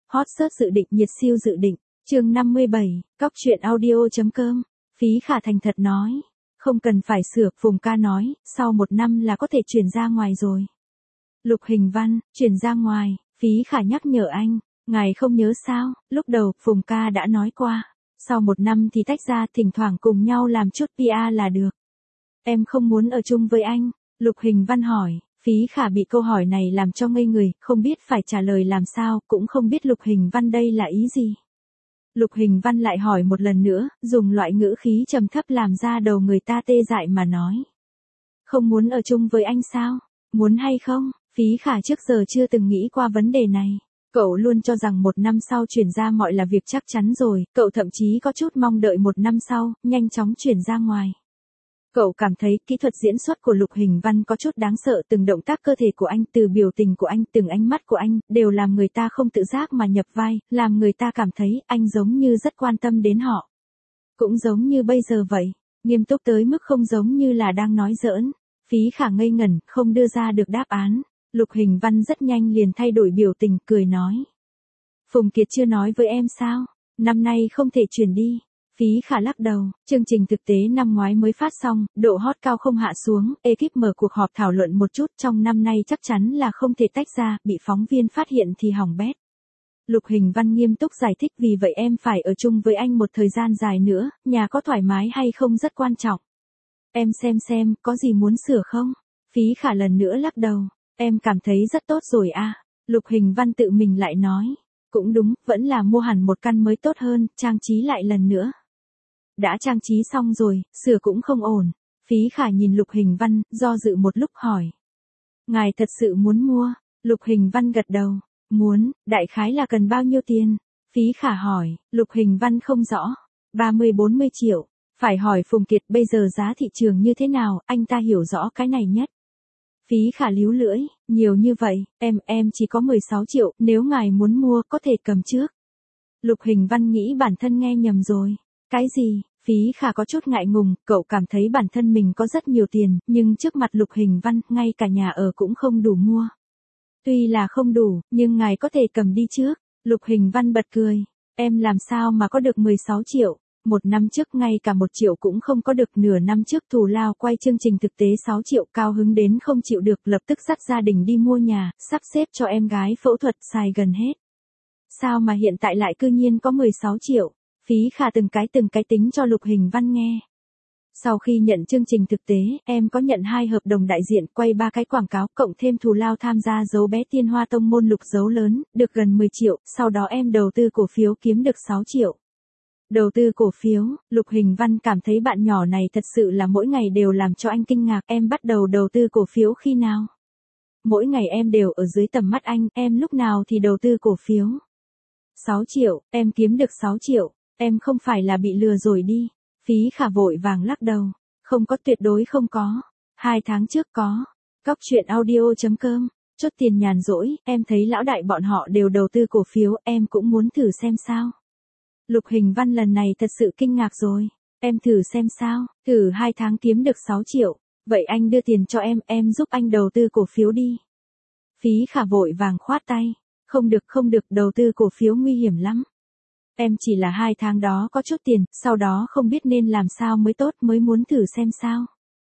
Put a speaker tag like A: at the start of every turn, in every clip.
A: Hot search dự định nhiệt siêu dự định, chương 57, cóc truyện audio.com. Phí Khả thành thật nói. Không cần phải sửa, Phùng ca nói, sau 1 năm là có thể chuyển ra ngoài rồi. Lục Hình Văn, chuyển ra ngoài, Phí Khả nhắc nhở anh, ngài không nhớ sao, lúc đầu Phùng ca đã nói qua, sau 1 năm thì tách ra, thỉnh thoảng cùng nhau làm chút PR là được. Em không muốn ở chung với anh, Lục Hình Văn hỏi. Phí Khả bị câu hỏi này làm cho ngây người, không biết phải trả lời làm sao, cũng không biết Lục Hình Văn đây là ý gì. Lục Hình Văn lại hỏi một lần nữa, dùng loại ngữ khí trầm thấp làm ra đầu người ta tê dại mà nói. Không muốn ở chung với anh sao? Muốn hay không? Phí Khả trước giờ chưa từng nghĩ qua vấn đề này. Cậu luôn cho rằng 1 năm sau chuyển ra mọi là việc chắc chắn rồi, cậu thậm chí có chút mong đợi 1 năm sau, nhanh chóng chuyển ra ngoài. Cậu cảm thấy kỹ thuật diễn xuất của Lục Hình Văn có chút đáng sợ, từng động tác cơ thể của anh, từ biểu tình của anh, từng ánh mắt của anh, đều làm người ta không tự giác mà nhập vai, làm người ta cảm thấy anh giống như rất quan tâm đến họ. Cũng giống như bây giờ vậy, nghiêm túc tới mức không giống như là đang nói giỡn. Phí Khả ngây ngẩn, không đưa ra được đáp án. Lục Hình Văn rất nhanh liền thay đổi biểu tình, cười nói. Phùng Kiệt chưa nói với em sao, năm nay không thể chuyển đi. Phí Khả lắc đầu, chương trình thực tế năm ngoái mới phát xong, độ hot cao không hạ xuống, ekip mở cuộc họp thảo luận một chút, trong năm nay chắc chắn là không thể tách ra, bị phóng viên phát hiện thì hỏng bét. Lục Hình Văn nghiêm túc giải thích, vì vậy em phải ở chung với anh một thời gian dài nữa, nhà có thoải mái hay không rất quan trọng. Em xem, có gì muốn sửa không? Phí Khả lần nữa lắc đầu, em cảm thấy rất tốt rồi à. Lục Hình Văn tự mình lại nói, cũng đúng, vẫn là mua hẳn một căn mới tốt hơn, trang trí lại lần nữa. Đã trang trí xong rồi, sửa cũng không ổn. Phí Khả nhìn Lục Hình Văn, do dự một lúc hỏi. Ngài thật sự muốn mua? Lục Hình Văn gật đầu. Muốn, đại khái là cần bao nhiêu tiền? Phí Khả hỏi, Lục Hình Văn không rõ. 30-40 triệu. Phải hỏi Phùng Kiệt bây giờ giá thị trường như thế nào, anh ta hiểu rõ cái này nhất. Phí Khả líu lưỡi, nhiều như vậy, em chỉ có 16 triệu, nếu ngài muốn mua có thể cầm trước. Lục Hình Văn nghĩ bản thân nghe nhầm rồi. Cái gì? Phí Khả có chút ngại ngùng, cậu cảm thấy bản thân mình có rất nhiều tiền, nhưng trước mặt Lục Hình Văn, ngay cả nhà ở cũng không đủ mua. Tuy là không đủ, nhưng ngài có thể cầm đi trước. Lục Hình Văn bật cười. Em làm sao mà có được 16 triệu? 1 năm trước ngay cả 1 triệu cũng không có được, nửa năm trước thù lao quay chương trình thực tế 6 triệu, cao hứng đến không chịu được, lập tức dắt gia đình đi mua nhà, sắp xếp cho em gái phẫu thuật, xài gần hết. Sao mà hiện tại lại cư nhiên có 16 triệu? Phí Khả từng cái tính cho Lục Hình Văn nghe. Sau khi nhận chương trình thực tế, em có nhận 2 hợp đồng đại diện, quay 3 cái quảng cáo, cộng thêm thù lao tham gia dấu bé Tiên Hoa Tông môn lục dấu lớn, được gần 10 triệu, sau đó em đầu tư cổ phiếu kiếm được 6 triệu. Đầu tư cổ phiếu, Lục Hình Văn cảm thấy bạn nhỏ này thật sự là mỗi ngày đều làm cho anh kinh ngạc. Em bắt đầu đầu tư cổ phiếu khi nào? Mỗi ngày em đều ở dưới tầm mắt anh, em lúc nào thì đầu tư cổ phiếu? 6 triệu, em kiếm được 6 triệu. Em không phải là bị lừa rồi đi. Phí Khả vội vàng lắc đầu. Không có, tuyệt đối không có. 2 tháng trước có. Cóc truyện audio.com. Chốt tiền nhàn rỗi, em thấy lão đại bọn họ đều đầu tư cổ phiếu, em cũng muốn thử xem sao. Lục Hình Văn lần này thật sự kinh ngạc rồi. Em thử xem sao, thử 2 tháng kiếm được 6 triệu. Vậy anh đưa tiền cho em giúp anh đầu tư cổ phiếu đi. Phí Khả vội vàng khoát tay. Không được, đầu tư cổ phiếu nguy hiểm lắm. Em chỉ là 2 tháng đó có chút tiền, sau đó không biết nên làm sao mới tốt, mới muốn thử xem sao.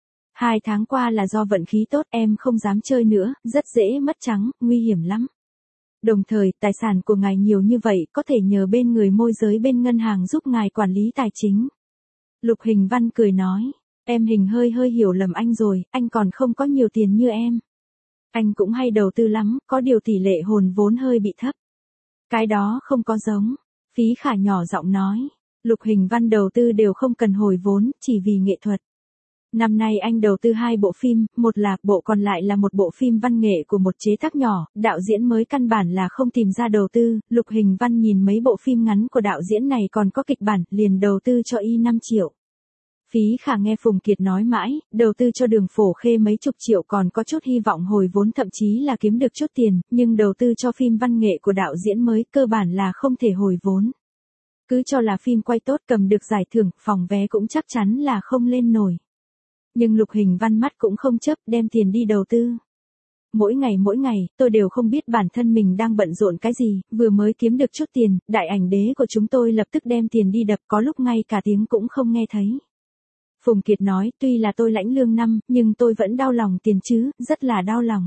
A: 2 tháng qua là do vận khí tốt, em không dám chơi nữa, rất dễ mất trắng, nguy hiểm lắm. Đồng thời, tài sản của ngài nhiều như vậy, có thể nhờ bên người môi giới bên ngân hàng giúp ngài quản lý tài chính. Lục Hình Văn cười nói, em hình hơi hiểu lầm anh rồi, anh còn không có nhiều tiền như em. Anh cũng hay đầu tư lắm, có điều tỷ lệ hồn vốn hơi bị thấp. Cái đó không có giống. Phí Khả nhỏ giọng nói, Lục Hình Văn đầu tư đều không cần hồi vốn, chỉ vì nghệ thuật. Năm nay anh đầu tư 2 bộ phim, một là, bộ còn lại là một bộ phim văn nghệ của một chế tác nhỏ, đạo diễn mới căn bản là không tìm ra đầu tư. Lục Hình Văn nhìn mấy bộ phim ngắn của đạo diễn này còn có kịch bản, liền đầu tư cho y 5 triệu. Phí Khả nghe Phùng Kiệt nói mãi, đầu tư cho Đường Phổ Khê mấy chục triệu còn có chút hy vọng hồi vốn, thậm chí là kiếm được chút tiền, nhưng đầu tư cho phim văn nghệ của đạo diễn mới cơ bản là không thể hồi vốn. Cứ cho là phim quay tốt, cầm được giải thưởng, phòng vé cũng chắc chắn là không lên nổi. Nhưng Lục Hình Văn mắt cũng không chớp, đem tiền đi đầu tư. mỗi ngày, tôi đều không biết bản thân mình đang bận rộn cái gì, vừa mới kiếm được chút tiền, đại ảnh đế của chúng tôi lập tức đem tiền đi đập, có lúc ngay cả tiếng cũng không nghe thấy. Phùng Kiệt nói, tuy là tôi lãnh lương năm, nhưng tôi vẫn đau lòng tiền chứ, rất là đau lòng.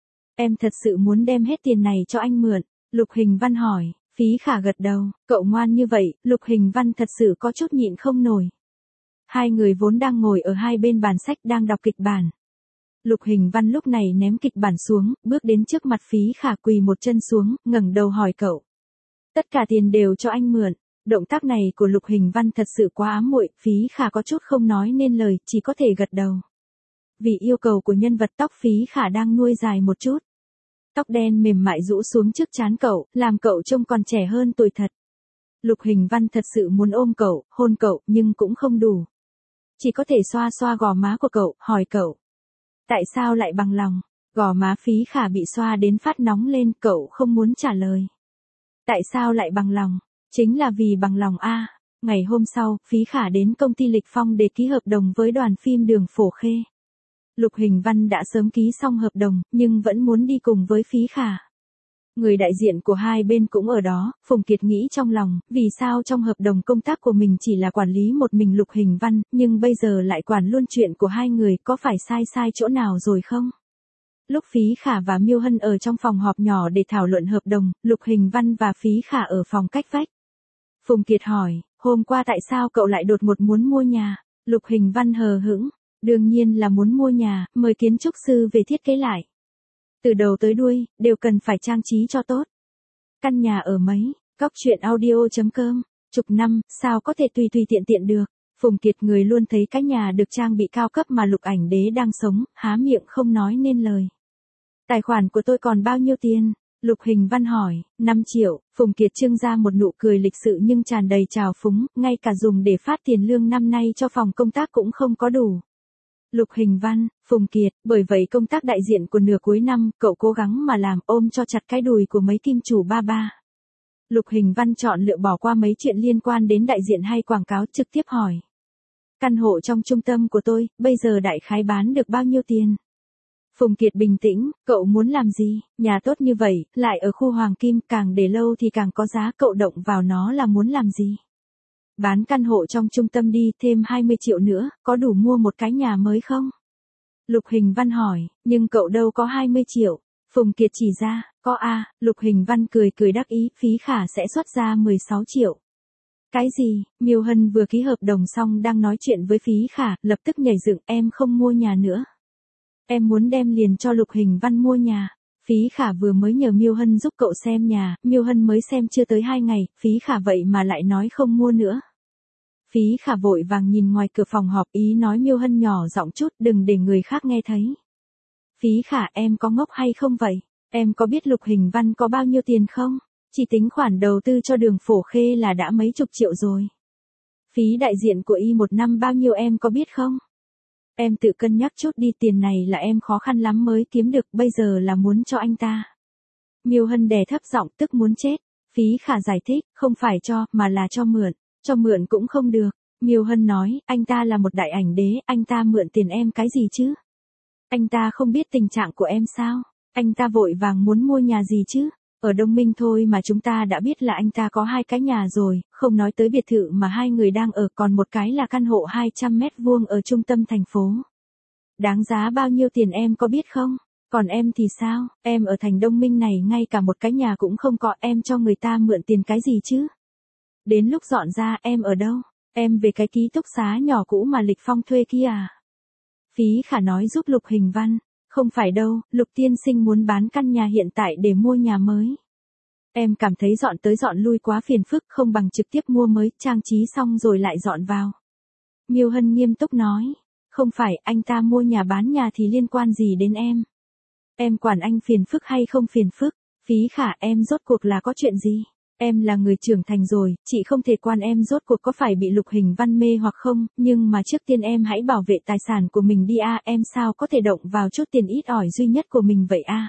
A: Em thật sự muốn đem hết tiền này cho anh mượn. Lục Hình Văn hỏi, Phí Khả gật đầu, cậu ngoan như vậy, Lục Hình Văn thật sự có chút nhịn không nổi. Hai người vốn đang ngồi ở hai bên bàn sách đang đọc kịch bản. Lục Hình Văn lúc này ném kịch bản xuống, bước đến trước mặt Phí Khả quỳ một chân xuống, ngẩng đầu hỏi cậu. Tất cả tiền đều cho anh mượn. Động tác này của Lục Hình Văn thật sự quá ám muội, Phí Khả có chút không nói nên lời, chỉ có thể gật đầu. Vì yêu cầu của nhân vật tóc Phí Khả đang nuôi dài một chút. Tóc đen mềm mại rũ xuống trước trán cậu, làm cậu trông còn trẻ hơn tuổi thật. Lục Hình Văn thật sự muốn ôm cậu, hôn cậu, nhưng cũng không đủ. Chỉ có thể xoa xoa gò má của cậu, hỏi cậu. Tại sao lại bằng lòng? Gò má Phí Khả bị xoa đến phát nóng lên, cậu không muốn trả lời. Tại sao lại bằng lòng? Chính là vì bằng lòng a. Ngày hôm sau, Phí Khả đến công ty Lịch Phong để ký hợp đồng với đoàn phim Đường Phổ Khê. Lục Hình Văn đã sớm ký xong hợp đồng, nhưng vẫn muốn đi cùng với Phí Khả. Người đại diện của hai bên cũng ở đó, Phùng Kiệt nghĩ trong lòng, vì sao trong hợp đồng công tác của mình chỉ là quản lý một mình Lục Hình Văn, nhưng bây giờ lại quản luôn chuyện của hai người, có phải sai chỗ nào rồi không? Lúc Phí Khả và Miêu Hân ở trong phòng họp nhỏ để thảo luận hợp đồng, Lục Hình Văn và Phí Khả ở phòng cách vách. Phùng Kiệt hỏi, hôm qua tại sao cậu lại đột ngột muốn mua nhà? Lục Hình Văn hờ hững, đương nhiên là muốn mua nhà, mời kiến trúc sư về thiết kế lại. Từ đầu tới đuôi, đều cần phải trang trí cho tốt. Căn nhà ở mấy, Cóc Truyện Audio.com, chục năm, sao có thể tùy tiện được. Phùng Kiệt người luôn thấy cái nhà được trang bị cao cấp mà Lục Ảnh Đế đang sống, há miệng không nói nên lời. Tài khoản của tôi còn bao nhiêu tiền? Lục Hình Văn hỏi, 5 triệu, Phùng Kiệt trưng ra một nụ cười lịch sự nhưng tràn đầy trào phúng, ngay cả dùng để phát tiền lương năm nay cho phòng công tác cũng không có đủ. Lục Hình Văn, Phùng Kiệt, bởi vậy công tác đại diện của nửa cuối năm, cậu cố gắng mà làm, ôm cho chặt cái đùi của mấy kim chủ ba. Lục Hình Văn chọn lựa bỏ qua mấy chuyện liên quan đến đại diện hay quảng cáo, trực tiếp hỏi. Căn hộ trong trung tâm của tôi, bây giờ đại khái bán được bao nhiêu tiền? Phùng Kiệt bình tĩnh, cậu muốn làm gì? Nhà tốt như vậy, lại ở khu Hoàng Kim, càng để lâu thì càng có giá, cậu động vào nó là muốn làm gì? Bán căn hộ trong trung tâm đi, thêm 20 triệu nữa, có đủ mua một cái nhà mới không? Lục Hình Văn hỏi, nhưng cậu đâu có 20 triệu. Phùng Kiệt chỉ ra, có a. Lục Hình Văn cười đắc ý, Phí Khả sẽ xuất ra 16 triệu. Cái gì? Miêu Hân vừa ký hợp đồng xong đang nói chuyện với Phí Khả, lập tức nhảy dựng, em không mua nhà nữa. Em muốn đem liền cho Lục Hình Văn mua nhà. Phí Khả vừa mới nhờ Miêu Hân giúp cậu xem nhà, Miêu Hân mới xem chưa tới 2 ngày, Phí Khả vậy mà lại nói không mua nữa. Phí Khả vội vàng nhìn ngoài cửa phòng họp, ý nói Miêu Hân nhỏ giọng chút, đừng để người khác nghe thấy. Phí Khả, em có ngốc hay không vậy? Em có biết Lục Hình Văn có bao nhiêu tiền không? Chỉ tính khoản đầu tư cho Đường Phổ Khê là đã mấy chục triệu rồi. Phí đại diện của y một năm bao nhiêu em có biết không? Em tự cân nhắc chút đi, tiền này là em khó khăn lắm mới kiếm được, bây giờ là muốn cho anh ta. Miêu Hân đè thấp giọng, tức muốn chết. Phí Khả giải thích, không phải cho, mà là cho mượn. Cho mượn cũng không được. Miêu Hân nói, anh ta là một đại ảnh đế, anh ta mượn tiền em cái gì chứ? Anh ta không biết tình trạng của em sao? Anh ta vội vàng muốn mua nhà gì chứ? Ở Đông Minh thôi mà chúng ta đã biết là anh ta có 2 cái nhà rồi, không nói tới biệt thự mà hai người đang ở, còn một cái là căn hộ 200 mét vuông ở trung tâm thành phố. Đáng giá bao nhiêu tiền em có biết không? Còn em thì sao? Em ở thành Đông Minh này ngay cả một cái nhà cũng không có, em cho người ta mượn tiền cái gì chứ? Đến lúc dọn ra em ở đâu? Em về cái ký túc xá nhỏ cũ mà Lịch Phong thuê kia à? Phí Khả nói giúp Lục Hình Văn. Không phải đâu, Lục tiên sinh muốn bán căn nhà hiện tại để mua nhà mới. Em cảm thấy dọn tới dọn lui quá phiền phức, không bằng trực tiếp mua mới, trang trí xong rồi lại dọn vào. Miêu Hân nghiêm túc nói. Không phải, anh ta mua nhà bán nhà thì liên quan gì đến em? Em quản anh phiền phức hay không phiền phức? Phí Khả, em rốt cuộc là có chuyện gì? Em là người trưởng thành rồi, chị không thể quan em rốt cuộc có phải bị Lục Hình Văn mê hoặc không, nhưng mà trước tiên em hãy bảo vệ tài sản của mình đi a, em sao có thể động vào chút tiền ít ỏi duy nhất của mình vậy a?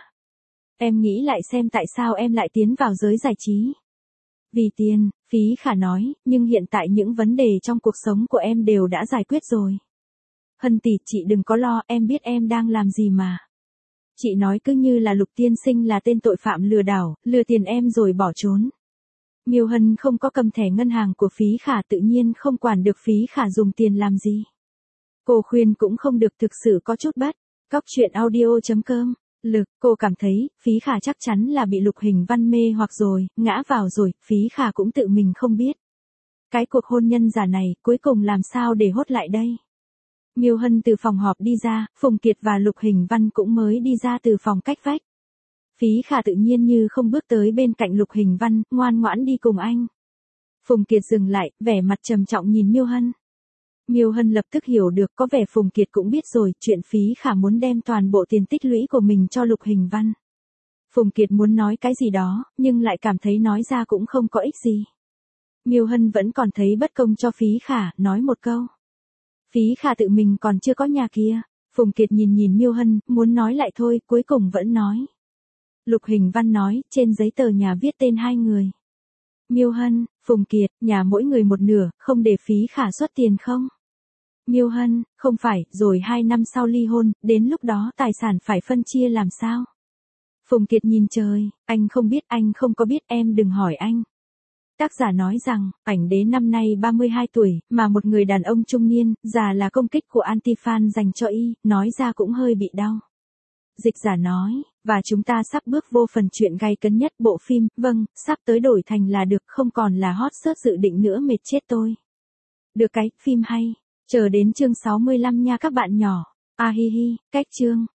A: Em nghĩ lại xem tại sao em lại tiến vào giới giải trí. Vì tiền, Phí Khả nói, nhưng hiện tại những vấn đề trong cuộc sống của em đều đã giải quyết rồi. Hân tỷ, chị đừng có lo, em biết em đang làm gì mà. Chị nói cứ như là Lục tiên sinh là tên tội phạm lừa đảo, lừa tiền em rồi bỏ trốn. Miêu Hân không có cầm thẻ ngân hàng của Phí Khả tự nhiên không quản được Phí Khả dùng tiền làm gì. Cô khuyên cũng không được, thực sự có chút bất. Cóc truyện audio.com. Lực, cô cảm thấy, Phí Khả chắc chắn là bị Lục Hình Văn mê hoặc rồi, ngã vào rồi, Phí Khả cũng tự mình không biết. Cái cuộc hôn nhân giả này, cuối cùng làm sao để hốt lại đây? Miêu Hân từ phòng họp đi ra, Phùng Kiệt và Lục Hình Văn cũng mới đi ra từ phòng cách vách. Phí Khả tự nhiên như không bước tới bên cạnh Lục Hình Văn, ngoan ngoãn đi cùng anh. Phùng Kiệt dừng lại, vẻ mặt trầm trọng nhìn Miêu Hân. Miêu Hân lập tức hiểu được, có vẻ Phùng Kiệt cũng biết rồi, chuyện Phí Khả muốn đem toàn bộ tiền tích lũy của mình cho Lục Hình Văn. Phùng Kiệt muốn nói cái gì đó, nhưng lại cảm thấy nói ra cũng không có ích gì. Miêu Hân vẫn còn thấy bất công cho Phí Khả, nói một câu. Phí Khả tự mình còn chưa có nhà kia. Phùng Kiệt nhìn Miêu Hân, muốn nói lại thôi, cuối cùng vẫn nói. Lục Hình Văn nói, trên giấy tờ nhà viết tên hai người. Miêu Hân, Phùng Kiệt, nhà mỗi người một nửa, không để Phí Khả xuất tiền không? Miêu Hân, không phải, rồi 2 năm sau ly hôn, đến lúc đó tài sản phải phân chia làm sao? Phùng Kiệt nhìn trời, anh không biết, anh không có biết, em đừng hỏi anh. Tác giả nói rằng, ảnh đế năm nay 32 tuổi, mà một người đàn ông trung niên, già là công kích của anti-fan dành cho y, nói ra cũng hơi bị đau. Dịch giả nói, và chúng ta sắp bước vô phần chuyện gay cấn nhất bộ phim, vâng, sắp tới đổi thành là được, không còn là hot search dự định nữa, mệt chết tôi. Được cái, phim hay, chờ đến chương 65 nha các bạn nhỏ. A hi hi, cách chương.